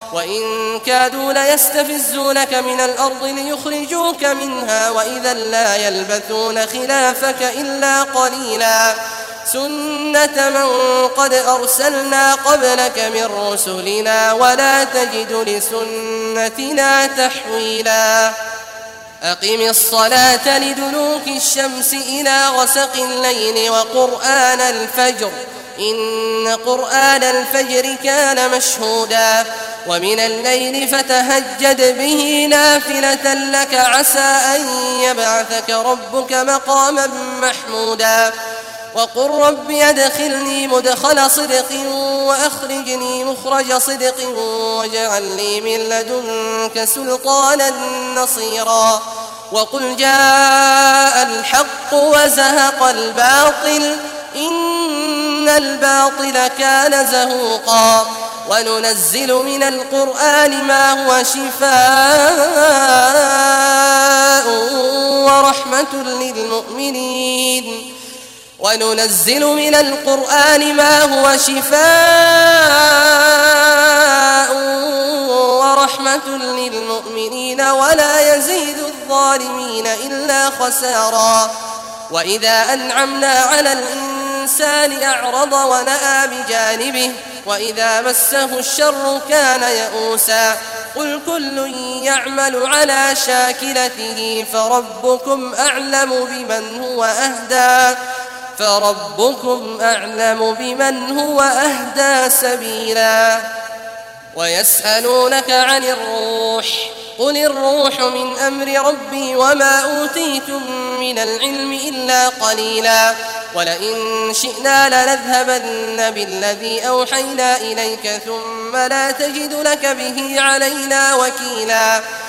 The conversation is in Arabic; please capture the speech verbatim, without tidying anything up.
وإن كادوا ليستفزونك من الأرض ليخرجوك منها وإذا لا يلبثون خلافك إلا قليلا سنة من قد أرسلنا قبلك من رسلنا ولا تجد لسنتنا تحويلا أقم الصلاة لدلوك الشمس إلى غسق الليل وقرآن الفجر إن قرآن الفجر كان مشهودا ومن الليل فتهجد به نافلة لك عسى أن يبعثك ربك مقاما محمودا وقل رب أدخلني مدخل صدق وأخرجني مخرج صدق واجعل لي من لدنك سلطانا نصيرا وقل جاء الحق وزهق الباطل إن الباطل كان زهوقا وننزل من القرآن ما هو شفاء ورحمة للمؤمنين وننزل من القرآن ما هو شفاء ورحمة للمؤمنين ولا يزيد الظالمين إلا خسارا وإذا أنعمنا على الإنسان أعرض ونأى بجانبه وإذا مسه الشر كان يئوسا قل كل يعمل على شاكلته فربكم أعلم بمن هو أهدى فربكم أعلم بمن هو أهدى سبيلا ويسألونك عن الروح قل الروح من أمر ربي وما أوتيتم من العلم إلا قليلا ولئن شئنا لنذهبن بالذي أوحينا إليك ثم لا تجد لك به علينا وكيلا